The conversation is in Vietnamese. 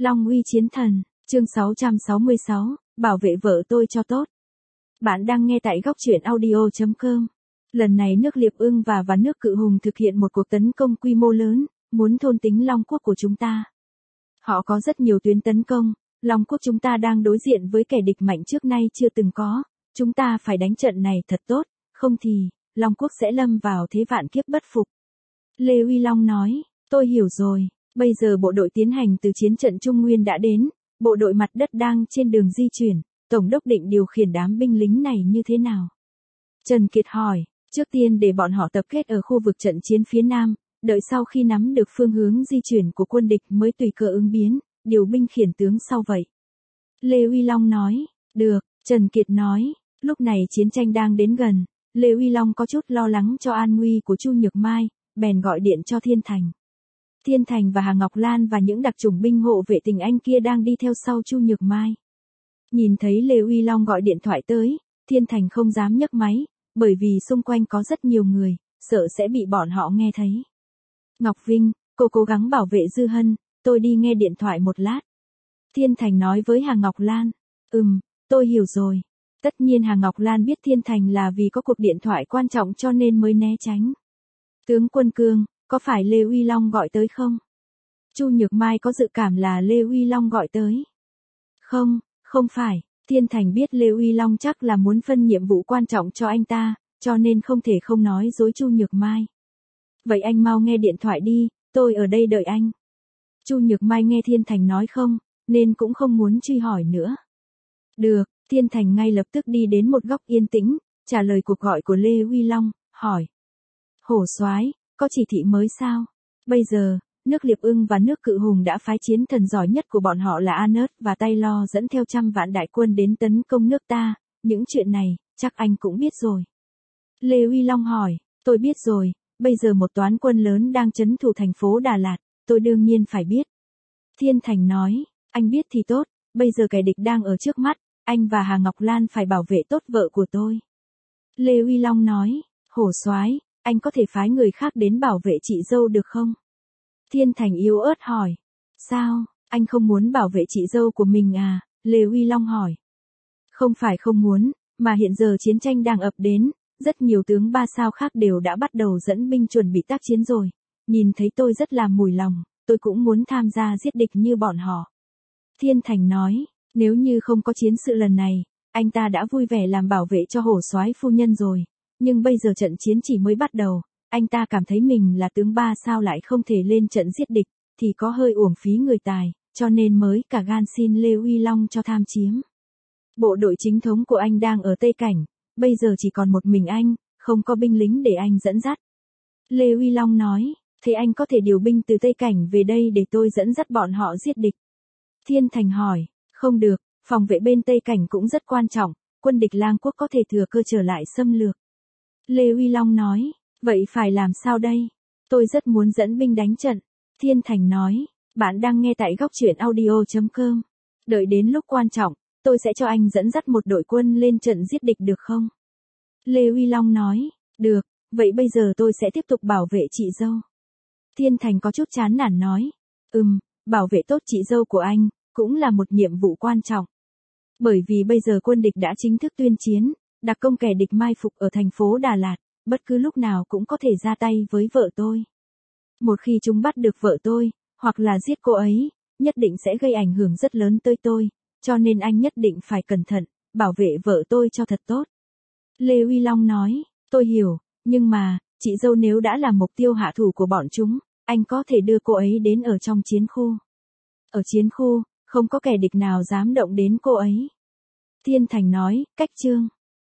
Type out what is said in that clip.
Long uy chiến thần, chương 666, bảo vệ vợ tôi cho tốt. Bạn đang nghe tại góc truyện audio.com. Lần này nước Liệp Ưng và nước Cự Hùng thực hiện một cuộc tấn công quy mô lớn, muốn thôn tính Long quốc của chúng ta. Họ có rất nhiều tuyến tấn công, Long quốc chúng ta đang đối diện với kẻ địch mạnh trước nay chưa từng có. Chúng ta phải đánh trận này thật tốt, không thì, Long quốc sẽ lâm vào thế vạn kiếp bất phục. Lê Uy Long nói, tôi hiểu rồi, bây giờ bộ đội tiến hành từ chiến trận Trung Nguyên đã đến, bộ đội mặt đất đang trên đường di chuyển, Tổng đốc định điều khiển đám binh lính này như thế nào? Trần Kiệt hỏi, trước tiên để bọn họ tập kết ở khu vực trận chiến phía Nam, đợi sau khi nắm được phương hướng di chuyển của quân địch mới tùy cơ ứng biến, điều binh khiển tướng sau vậy. Lê Uy Long nói, được, Trần Kiệt nói, lúc này chiến tranh đang đến gần, Lê Uy Long có chút lo lắng cho an nguy của Chu Nhược Mai, bèn gọi điện cho Thiên Thành. Thiên Thành và Hà Ngọc Lan và những đặc chủng binh hộ vệ tình Anh kia đang đi theo sau Chu Nhược Mai. Nhìn thấy Lê Uy Long gọi điện thoại tới, Thiên Thành không dám nhấc máy, bởi vì xung quanh có rất nhiều người, sợ sẽ bị bọn họ nghe thấy. Ngọc Vinh, cô cố gắng bảo vệ Dư Hân, tôi đi nghe điện thoại một lát. Thiên Thành nói với Hà Ngọc Lan, tôi hiểu rồi. Tất nhiên Hà Ngọc Lan biết Thiên Thành là vì có cuộc điện thoại quan trọng cho nên mới né tránh. Tướng Quân Cương, có phải Lê Uy Long gọi tới không? Chu Nhược Mai có dự cảm là Lê Uy Long gọi tới. Không phải, Thiên Thành biết Lê Uy Long chắc là muốn phân nhiệm vụ quan trọng cho anh ta, cho nên không thể không nói dối Chu Nhược Mai. Vậy anh mau nghe điện thoại đi, tôi ở đây đợi anh. Chu Nhược Mai nghe Thiên Thành nói không, nên cũng không muốn truy hỏi nữa. Được, Thiên Thành ngay lập tức đi đến một góc yên tĩnh, trả lời cuộc gọi của Lê Uy Long, hỏi. Hổ soái, có chỉ thị mới sao? Bây giờ, nước Liệp Ưng và nước Cự Hùng đã phái chiến thần giỏi nhất của bọn họ là Anet và Taylor dẫn theo 100 vạn đại quân đến tấn công nước ta, những chuyện này, chắc anh cũng biết rồi. Lê Uy Long hỏi, tôi biết rồi, bây giờ một toán quân lớn đang trấn thủ thành phố Đà Lạt, tôi đương nhiên phải biết. Thiên Thành nói, anh biết thì tốt, bây giờ kẻ địch đang ở trước mắt, anh và Hà Ngọc Lan phải bảo vệ tốt vợ của tôi. Lê Uy Long nói, Hổ soái, anh có thể phái người khác đến bảo vệ chị dâu được không? Thiên Thành yếu ớt hỏi. Sao, anh không muốn bảo vệ chị dâu của mình à? Lê Uy Long hỏi. Không phải không muốn, mà hiện giờ chiến tranh đang ập đến, rất nhiều tướng 3 sao khác đều đã bắt đầu dẫn binh chuẩn bị tác chiến rồi. Nhìn thấy tôi rất là mùi lòng, tôi cũng muốn tham gia giết địch như bọn họ. Thiên Thành nói, nếu như không có chiến sự lần này, anh ta đã vui vẻ làm bảo vệ cho Hổ soái phu nhân rồi. Nhưng bây giờ trận chiến chỉ mới bắt đầu, anh ta cảm thấy mình là tướng 3 sao lại không thể lên trận giết địch, thì có hơi uổng phí người tài, cho nên mới cả gan xin Lê Uy Long cho tham chiếm. Bộ đội chính thống của anh đang ở Tây Cảnh, bây giờ chỉ còn một mình anh, không có binh lính để anh dẫn dắt. Lê Uy Long nói, thế anh có thể điều binh từ Tây Cảnh về đây để tôi dẫn dắt bọn họ giết địch. Thiên Thành hỏi, không được, phòng vệ bên Tây Cảnh cũng rất quan trọng, quân địch Lang quốc có thể thừa cơ trở lại xâm lược. Lê Uy Long nói, vậy phải làm sao đây? Tôi rất muốn dẫn binh đánh trận. Thiên Thành nói, bạn đang nghe tại góc truyện audio.com. Đợi đến lúc quan trọng, tôi sẽ cho anh dẫn dắt một đội quân lên trận giết địch được không? Lê Uy Long nói, được, vậy bây giờ tôi sẽ tiếp tục bảo vệ chị dâu. Thiên Thành có chút chán nản nói, bảo vệ tốt chị dâu của anh, cũng là một nhiệm vụ quan trọng. Bởi vì bây giờ quân địch đã chính thức tuyên chiến, đặc công kẻ địch mai phục ở thành phố Đà Lạt, bất cứ lúc nào cũng có thể ra tay với vợ tôi. Một khi chúng bắt được vợ tôi, hoặc là giết cô ấy, nhất định sẽ gây ảnh hưởng rất lớn tới tôi, cho nên anh nhất định phải cẩn thận, bảo vệ vợ tôi cho thật tốt. Lê Uy Long nói, tôi hiểu, nhưng mà, chị dâu nếu đã là mục tiêu hạ thủ của bọn chúng, anh có thể đưa cô ấy đến ở trong chiến khu. Ở chiến khu, không có kẻ địch nào dám động đến cô ấy. Thiên Thành nói, cách chương.